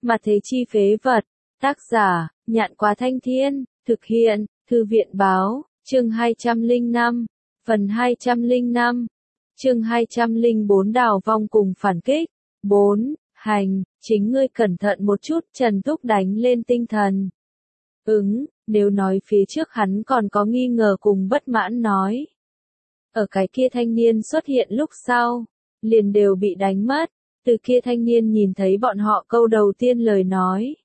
Mà thế chi phế vật. Tác giả, Nhạn Quá Thanh Thiên, thực hiện, Thư viện Báo, chương 205, phần 205, chương 204 đào vong cùng phản kích. 4. Hành, chính ngươi cẩn thận một chút, Trần Túc đánh lên tinh thần. Nếu nói phía trước hắn còn có nghi ngờ cùng bất mãn nói. Ở cái kia thanh niên xuất hiện lúc sau, liền đều bị đánh mất, từ kia thanh niên nhìn thấy bọn họ câu đầu tiên lời nói.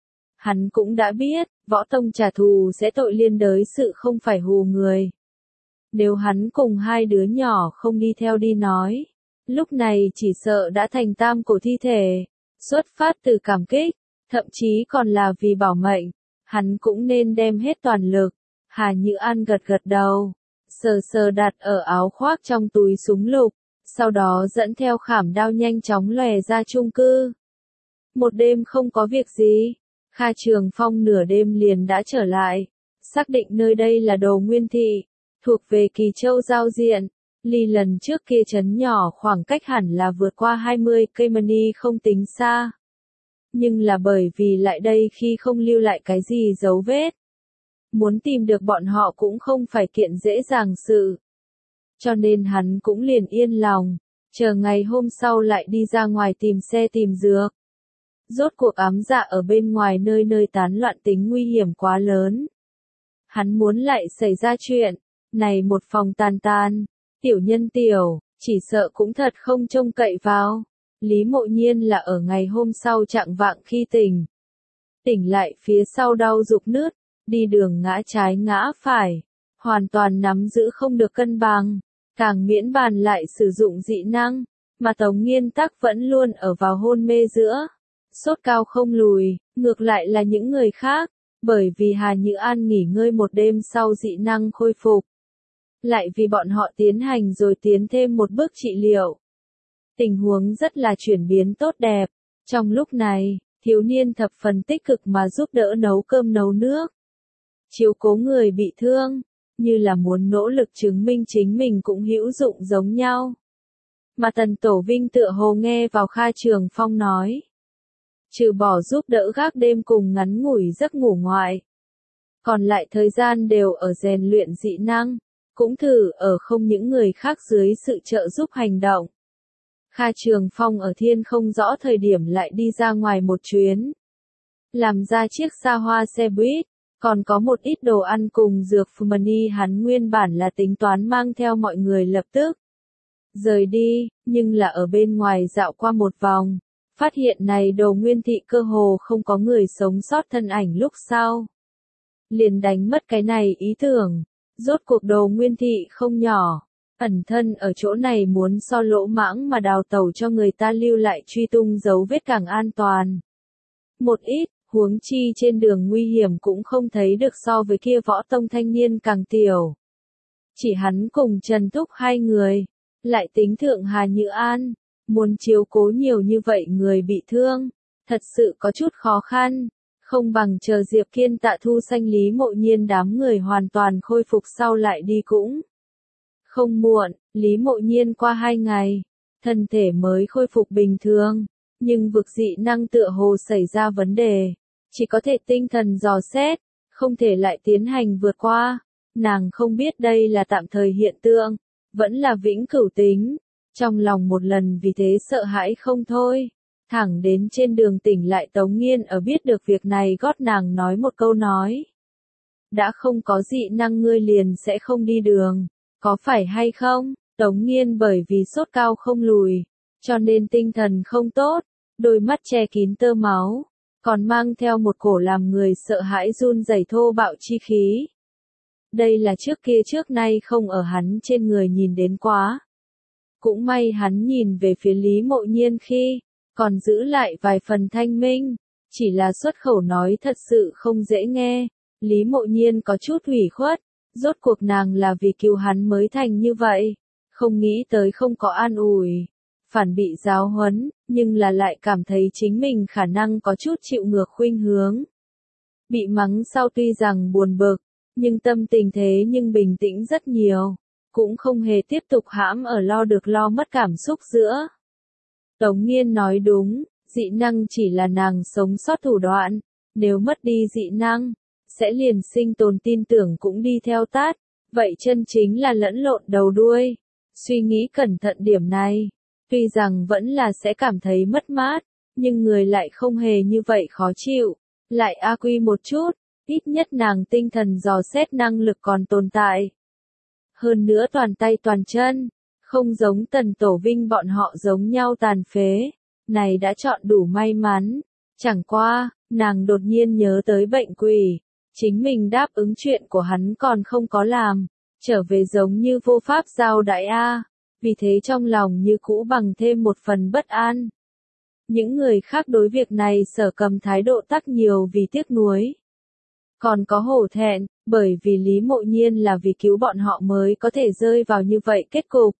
Hắn cũng đã biết, võ tông trả thù sẽ tội liên đới sự không phải hù người. Nếu hắn cùng hai đứa nhỏ không đi theo đi nói, lúc này chỉ sợ đã thành tam cổ thi thể, xuất phát từ cảm kích, thậm chí còn là vì bảo mệnh, hắn cũng nên đem hết toàn lực. Hà Như An gật gật đầu, sờ sờ đặt ở áo khoác trong túi súng lục, sau đó dẫn theo khảm đao nhanh chóng lòe ra chung cư. Một đêm không có việc gì, Kha Trường Phong nửa đêm liền đã trở lại, xác định nơi đây là Đồ Nguyên Thị, thuộc về Kỳ Châu giao diện, ly lần trước kia trấn nhỏ khoảng cách hẳn là vượt qua 20 cây mani không tính xa. Nhưng là bởi vì lại đây khi không lưu lại cái gì dấu vết. Muốn tìm được bọn họ cũng không phải kiện dễ dàng sự. Cho nên hắn cũng liền yên lòng, chờ ngày hôm sau lại đi ra ngoài tìm xe tìm dược. Rốt cuộc ám dạ ở bên ngoài nơi nơi tán loạn tính nguy hiểm quá lớn. Hắn muốn lại xảy ra chuyện, này một phòng tàn tan, tiểu nhân tiểu, chỉ sợ cũng thật không trông cậy vào. Lý Mộ Nhiên là ở ngày hôm sau chạng vạng khi tỉnh. Tỉnh lại phía sau đau rục nứt, đi đường ngã trái ngã phải, hoàn toàn nắm giữ không được cân bằng, càng miễn bàn lại sử dụng dị năng, mà Tống Nghiên Tắc vẫn luôn ở vào hôn mê giữa. Sốt cao không lùi, ngược lại là những người khác, bởi vì Hà Như An nghỉ ngơi một đêm sau dị năng khôi phục. Lại vì bọn họ tiến hành rồi tiến thêm một bước trị liệu. Tình huống rất là chuyển biến tốt đẹp. Trong lúc này, thiếu niên thập phần tích cực mà giúp đỡ nấu cơm nấu nước. Chiếu cố người bị thương, như là muốn nỗ lực chứng minh chính mình cũng hữu dụng giống nhau. Mà Tần Tổ Vinh tựa hồ nghe vào Kha Trường Phong nói. Trừ bỏ giúp đỡ gác đêm cùng ngắn ngủi giấc ngủ ngoại. Còn lại thời gian đều ở rèn luyện dị năng, cũng thử ở không những người khác dưới sự trợ giúp hành động. Kha Trường Phong ở thiên không rõ thời điểm lại đi ra ngoài một chuyến. Làm ra chiếc xa hoa xe buýt, còn có một ít đồ ăn cùng dược money hắn nguyên bản là tính toán mang theo mọi người lập tức. Rời đi, nhưng là ở bên ngoài dạo qua một vòng. Phát hiện này Đồ Nguyên Thị cơ hồ không có người sống sót thân ảnh lúc sau. Liền đánh mất cái này ý tưởng. Rốt cuộc Đồ Nguyên Thị không nhỏ. Ẩn thân ở chỗ này muốn so lỗ mãng mà đào tẩu cho người ta lưu lại truy tung dấu vết càng an toàn. Một ít, huống chi trên đường nguy hiểm cũng không thấy được so với kia võ tông thanh niên càng tiểu. Chỉ hắn cùng Trần Túc hai người. Lại tính thượng Hà Như An. Muốn chiếu cố nhiều như vậy người bị thương, thật sự có chút khó khăn, không bằng chờ Diệp Kiên Tạ Thu Xanh Lý Mộ Nhiên đám người hoàn toàn khôi phục sau lại đi cũng. Không muộn, Lý Mộ Nhiên qua 2 ngày, thân thể mới khôi phục bình thường, nhưng vực dị năng tựa hồ xảy ra vấn đề, chỉ có thể tinh thần dò xét, không thể lại tiến hành vượt qua, nàng không biết đây là tạm thời hiện tượng, vẫn là vĩnh cửu tính. Trong lòng một lần vì thế sợ hãi không thôi. Thẳng đến trên đường tỉnh lại Tống Nghiên ở biết được việc này gót nàng nói một câu nói. Đã không có dị năng ngươi liền sẽ không đi đường. Có phải hay không? Tống Nghiên bởi vì sốt cao không lùi. Cho nên tinh thần không tốt. Đôi mắt che kín tơ máu. Còn mang theo một cổ làm người sợ hãi run rẩy thô bạo chi khí. Đây là trước nay không ở hắn trên người nhìn đến quá. Cũng may hắn nhìn về phía Lý Mộ Nhiên khi, còn giữ lại vài phần thanh minh, chỉ là xuất khẩu nói thật sự không dễ nghe, Lý Mộ Nhiên có chút ủy khuất, rốt cuộc nàng là vì cứu hắn mới thành như vậy, không nghĩ tới không có an ủi, phản bị giáo huấn, nhưng là lại cảm thấy chính mình khả năng có chút chịu ngược khuynh hướng. Bị mắng sau tuy rằng buồn bực, nhưng tâm tình thế nhưng bình tĩnh rất nhiều. Cũng không hề tiếp tục hãm ở lo được lo mất cảm xúc giữa. Tống Nghiên nói đúng, dị năng chỉ là nàng sống sót thủ đoạn, nếu mất đi dị năng, sẽ liền sinh tồn tin tưởng cũng đi theo tát, vậy chân chính là lẫn lộn đầu đuôi. Suy nghĩ cẩn thận điểm này, tuy rằng vẫn là sẽ cảm thấy mất mát, nhưng người lại không hề như vậy khó chịu, lại quy một chút, ít nhất nàng tinh thần dò xét năng lực còn tồn tại. Hơn nữa toàn tay toàn chân, không giống Tần Tổ Vinh bọn họ giống nhau tàn phế, này đã chọn đủ may mắn. Chẳng qua, nàng đột nhiên nhớ tới bệnh quỷ, chính mình đáp ứng chuyện của hắn còn không có làm, trở về giống như vô pháp giao đại vì thế trong lòng như cũ bằng thêm một phần bất an. Những người khác đối việc này Sở Cầm thái độ tắc nhiều vì tiếc nuối. Còn có hổ thẹn, bởi vì Lý Mộ Nhiên là vì cứu bọn họ mới có thể rơi vào như vậy kết cục.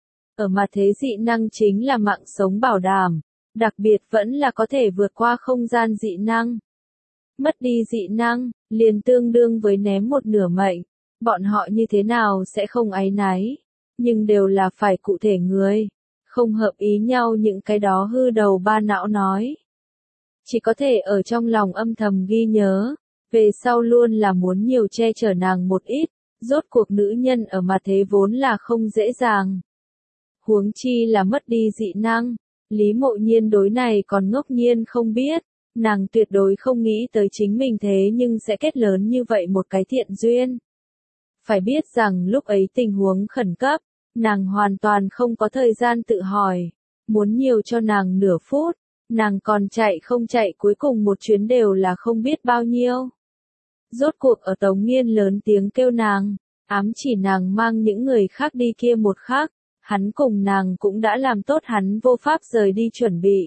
Ở mặt thế dị năng chính là mạng sống bảo đảm, đặc biệt vẫn là có thể vượt qua không gian dị năng. Mất đi dị năng, liền tương đương với ném một nửa mệnh, bọn họ như thế nào sẽ không áy náy, nhưng đều là phải cụ thể người, không hợp ý nhau những cái đó hư đầu ba não nói. Chỉ có thể ở trong lòng âm thầm ghi nhớ, về sau luôn là muốn nhiều che chở nàng một ít, rốt cuộc nữ nhân ở mặt thế vốn là không dễ dàng. Huống chi là mất đi dị năng, Lý Mộ Nhiên đối này còn ngốc nhiên không biết, nàng tuyệt đối không nghĩ tới chính mình thế nhưng sẽ kết lớn như vậy một cái thiện duyên. Phải biết rằng lúc ấy tình huống khẩn cấp, nàng hoàn toàn không có thời gian tự hỏi, muốn nhiều cho nàng nửa phút, nàng còn chạy không chạy cuối cùng một chuyến đều là không biết bao nhiêu. Rốt cuộc ở Tống Nghiên lớn tiếng kêu nàng, ám chỉ nàng mang những người khác đi kia một khắc, hắn cùng nàng cũng đã làm tốt hắn vô pháp rời đi chuẩn bị.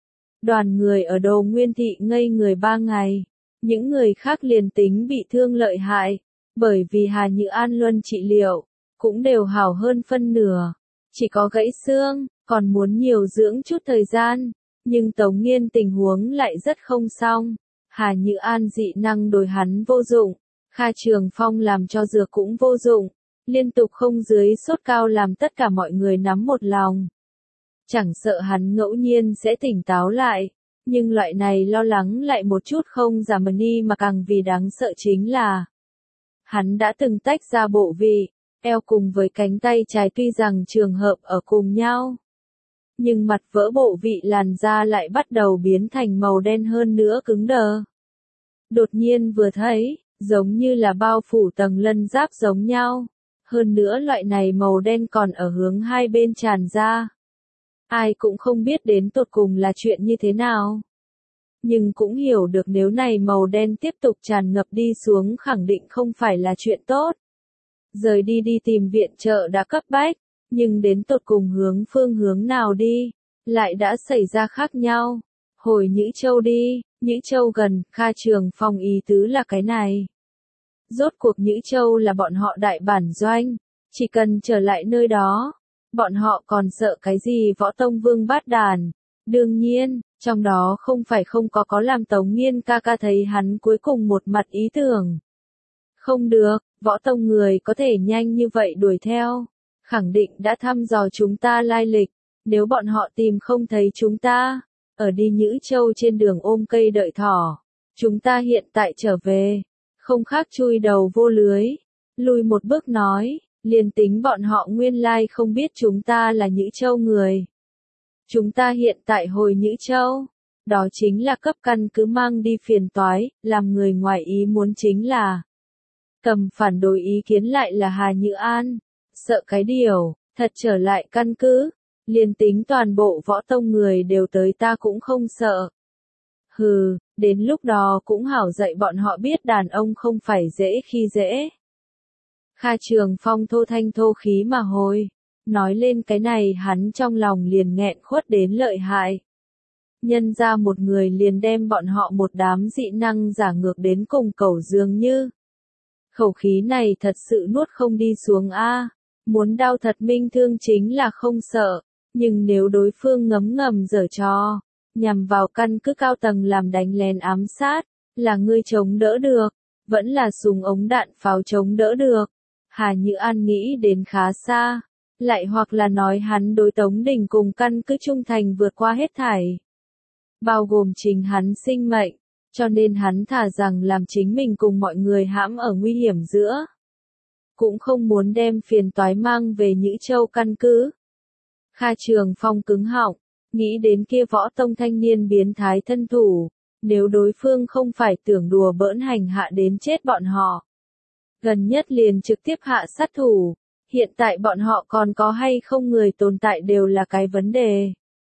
Đoàn người ở Đồ Nguyên Thị ngây người 3 ngày, những người khác liền tính bị thương lợi hại, bởi vì Hà Như An luân trị liệu, cũng đều hảo hơn phân nửa, chỉ có gãy xương, còn muốn nhiều dưỡng chút thời gian, nhưng Tống Nghiên tình huống lại rất không xong. Hà Như An dị năng đối hắn vô dụng, Kha Trường Phong làm cho dược cũng vô dụng, liên tục không dưới sốt cao làm tất cả mọi người nắm một lòng. Chẳng sợ hắn ngẫu nhiên sẽ tỉnh táo lại, nhưng loại này lo lắng lại một chút không giảm đi mà càng vì đáng sợ chính là hắn đã từng tách ra bộ vị, eo cùng với cánh tay trái tuy rằng trường hợp ở cùng nhau, nhưng mặt vỡ bộ vị làn da lại bắt đầu biến thành màu đen hơn nữa cứng đờ. Đột nhiên vừa thấy, giống như là bao phủ tầng lân giáp giống nhau, hơn nữa loại này màu đen còn ở hướng hai bên tràn ra. Ai cũng không biết đến tột cùng là chuyện như thế nào. Nhưng cũng hiểu được nếu này màu đen tiếp tục tràn ngập đi xuống khẳng định không phải là chuyện tốt. Rời đi tìm viện trợ đã cấp bách, nhưng đến tột cùng phương hướng nào đi, lại đã xảy ra khác nhau. Hồi Nhữ Châu đi, Nhữ Châu gần, Kha Trường Phong ý tứ là cái này. Rốt cuộc Nhữ Châu là bọn họ đại bản doanh, chỉ cần trở lại nơi đó, bọn họ còn sợ cái gì Võ Tông Vương bát đàn. Đương nhiên, trong đó không phải không có làm Tống Nghiên ca thấy hắn cuối cùng một mặt ý tưởng. Không được, Võ Tông người có thể nhanh như vậy đuổi theo, khẳng định đã thăm dò chúng ta lai lịch, nếu bọn họ tìm không thấy chúng ta, ở đi Nhữ Châu trên đường ôm cây đợi thỏ, chúng ta hiện tại trở về, không khác chui đầu vô lưới. Lùi một bước nói, liền tính bọn họ nguyên lai không biết chúng ta là Nhữ Châu người. Chúng ta hiện tại hồi Nhữ Châu, đó chính là cấp căn cứ mang đi phiền toái, làm người ngoài ý muốn chính là cầm phản đối ý kiến lại là Hà Như An, sợ cái điều, thật trở lại căn cứ, liền tính toàn bộ Võ Tông người đều tới ta cũng không sợ. Hừ, đến lúc đó cũng hảo dạy bọn họ biết đàn ông không phải dễ khi dễ. Kha Trường Phong thô thanh thô khí mà hồi, nói lên cái này hắn trong lòng liền nghẹn khuất đến lợi hại. Nhân ra một người liền đem bọn họ một đám dị năng giả ngược đến cùng cẩu dường như. Khẩu khí này thật sự nuốt không đi xuống muốn đau thật minh thương chính là không sợ, nhưng nếu đối phương ngấm ngầm giở trò, nhằm vào căn cứ cao tầng làm đánh lén ám sát, là ngươi chống đỡ được, vẫn là súng ống đạn pháo chống đỡ được. Hà Như An nghĩ đến khá xa, lại hoặc là nói hắn đối Tống Đình cùng căn cứ trung thành vượt qua hết thảy. bao gồm chính hắn sinh mệnh, cho nên hắn thà rằng làm chính mình cùng mọi người hãm ở nguy hiểm giữa. Cũng không muốn đem phiền toái mang về Nhữ Châu căn cứ. Kha Trường Phong cứng họng, nghĩ đến kia võ tông thanh niên biến thái thân thủ, nếu đối phương không phải tưởng đùa bỡn hành hạ đến chết bọn họ. Gần nhất liền trực tiếp hạ sát thủ, hiện tại bọn họ còn có hay không người tồn tại đều là cái vấn đề.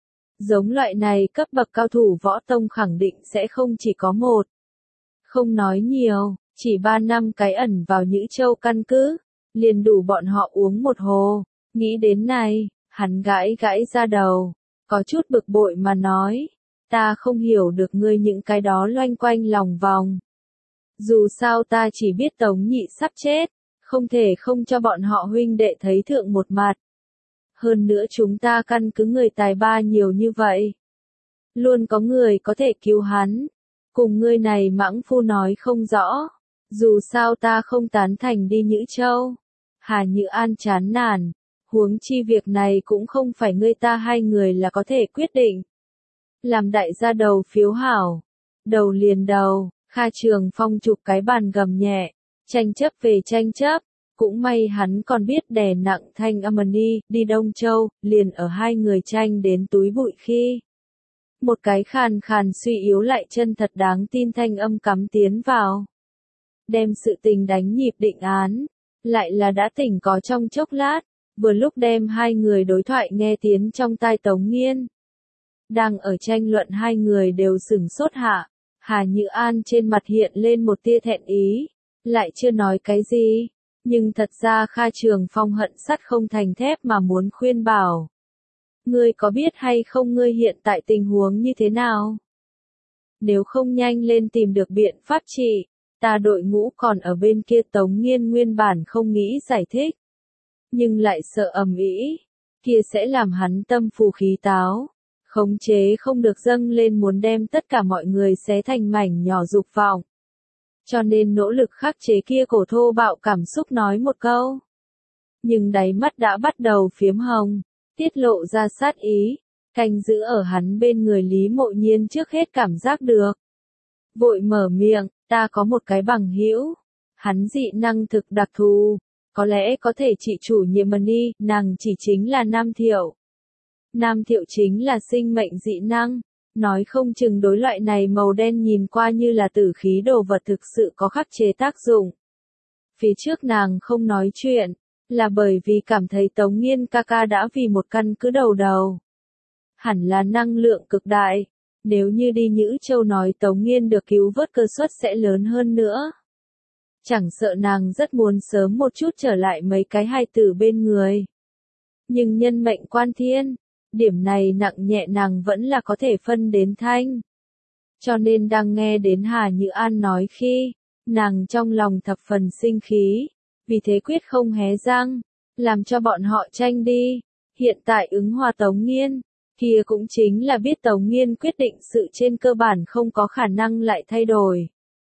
Giống loại này cấp bậc cao thủ võ tông khẳng định sẽ không chỉ có một. Không nói nhiều, chỉ 3 năm cái ẩn vào Nhữ Châu căn cứ, liền đủ bọn họ uống một hồ. Nghĩ đến này, hắn gãi gãi ra đầu, có chút bực bội mà nói, ta không hiểu được ngươi những cái đó loanh quanh lòng vòng. Dù sao ta chỉ biết Tống Nhị sắp chết, không thể không cho bọn họ huynh đệ thấy thượng một mặt. Hơn nữa chúng ta căn cứ người tài ba nhiều như vậy. Luôn có người có thể cứu hắn. Cùng ngươi này mãng phu nói không rõ. Dù sao ta không tán thành đi Nhữ Châu. Hà Nhữ An chán nản. Huống chi việc này cũng không phải ngươi ta hai người là có thể quyết định. Làm đại gia đầu phiếu hảo. Đầu liền đầu, Kha Trường Phong chụp cái bàn gầm nhẹ. Tranh chấp về tranh chấp. Cũng may hắn còn biết đè nặng thanh âm đi Đông Châu, liền ở hai người tranh đến túi bụi khi. Một cái khàn khàn suy yếu lại chân thật đáng tin thanh âm cắm tiến vào. Đem sự tình đánh nhịp định án, lại là đã tỉnh có trong chốc lát, vừa lúc đem hai người đối thoại nghe tiến trong tai Tống Nghiên. Đang ở tranh luận hai người đều sửng sốt hạ, Hà Nhữ An trên mặt hiện lên một tia thẹn ý, lại chưa nói cái gì. Nhưng thật ra Kha Trường Phong hận sắt không thành thép mà muốn khuyên bảo. Ngươi có biết hay không ngươi hiện tại tình huống như thế nào? Nếu không nhanh lên tìm được biện pháp trị, ta đội ngũ còn ở bên kia. Tống Nghiên nguyên bản không nghĩ giải thích. Nhưng lại sợ ầm ĩ, kia sẽ làm hắn tâm phù khí táo. Khống chế không được dâng lên muốn đem tất cả mọi người xé thành mảnh nhỏ dục vọng. Cho nên nỗ lực khắc chế kia cổ thô bạo cảm xúc nói một câu. Nhưng đáy mắt đã bắt đầu phiếm hồng, tiết lộ ra sát ý, canh giữ ở hắn bên người Lý Mộ Nhiên trước hết cảm giác được. Vội mở miệng, ta có một cái bằng hữu, hắn dị năng thực đặc thù, có lẽ có thể trị chủ nhiệm Mani, nàng chỉ chính là Nam Thiệu. Nam Thiệu chính là sinh mệnh dị năng. Nói không chừng đối loại này màu đen nhìn qua như là tử khí đồ vật thực sự có khắc chế tác dụng. Phía trước nàng không nói chuyện, là bởi vì cảm thấy Tống Nghiên ca ca đã vì một căn cứ đầu đầu. Hẳn là năng lượng cực đại, nếu như đi Nhữ Châu nói Tống Nghiên được cứu vớt cơ suất sẽ lớn hơn nữa. Chẳng sợ nàng rất muốn sớm một chút trở lại mấy cái hài tử bên người. Nhưng nhân mệnh quan thiên. Điểm này nặng nhẹ nàng vẫn là có thể phân đến thanh. Cho nên đang nghe đến Hà Nhữ An nói khi, nàng trong lòng thập phần sinh khí, vì thế quyết không hé răng, làm cho bọn họ tranh đi. Hiện tại ứng hòa Tống Nghiên, kia cũng chính là biết Tống Nghiên quyết định sự trên cơ bản không có khả năng lại thay đổi.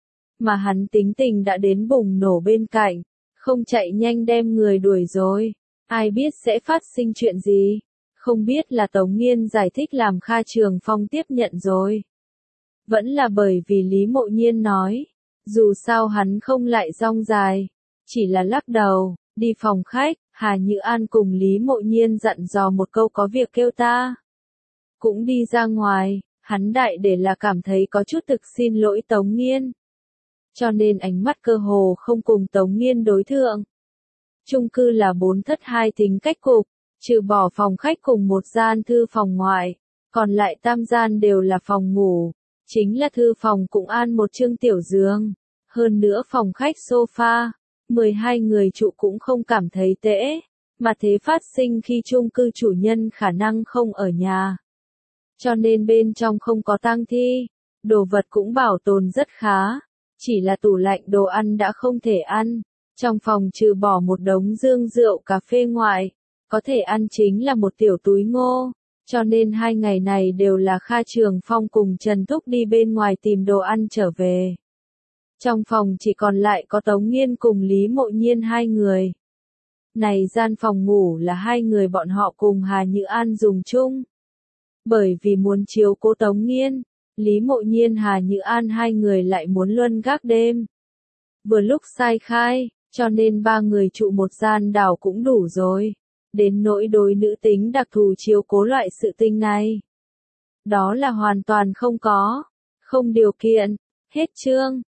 Mà hắn tính tình đã đến bùng nổ bên cạnh, không chạy nhanh đem người đuổi rồi, ai biết sẽ phát sinh chuyện gì. Không biết là Tống Nghiên giải thích làm Kha Trường Phong tiếp nhận rồi. Vẫn là bởi vì Lý Mộ Nhiên nói, dù sao hắn không lại rong dài, chỉ là lắc đầu, đi phòng khách, Hà Nhữ An cùng Lý Mộ Nhiên dặn dò một câu có việc kêu ta. Cũng đi ra ngoài, hắn đại để là cảm thấy có chút thực xin lỗi Tống Nghiên. Cho nên ánh mắt cơ hồ không cùng Tống Nghiên đối thượng. Chung cư là 4 thất 2 tính cách cục. Trừ bỏ phòng khách cùng một gian thư phòng ngoại, còn lại tam gian đều là phòng ngủ, chính là thư phòng cũng an một chương tiểu giường, hơn nữa phòng khách sofa, 12 người trụ cũng không cảm thấy tệ, mà thế phát sinh khi chung cư chủ nhân khả năng không ở nhà. Cho nên bên trong không có tang thi, đồ vật cũng bảo tồn rất khá, chỉ là tủ lạnh đồ ăn đã không thể ăn, trong phòng trừ bỏ một đống dương rượu cà phê ngoại. Có thể ăn chính là một tiểu túi ngô, cho nên 2 ngày này đều là Kha Trường Phong cùng Trần Thúc đi bên ngoài tìm đồ ăn trở về. Trong phòng chỉ còn lại có Tống Nghiên cùng Lý Mộ Nhiên 2 người. Này gian phòng ngủ là 2 người bọn họ cùng Hà Nhữ An dùng chung. Bởi vì muốn chiếu cố Tống Nghiên, Lý Mộ Nhiên Hà Như An hai người lại muốn luân gác đêm. Vừa lúc sai khai, cho nên ba người trụ một gian đảo cũng đủ rồi. Đến nỗi đối nữ tính đặc thù chiếu cố loại sự tình này. Đó là hoàn toàn không có. Không điều kiện. Hết chương.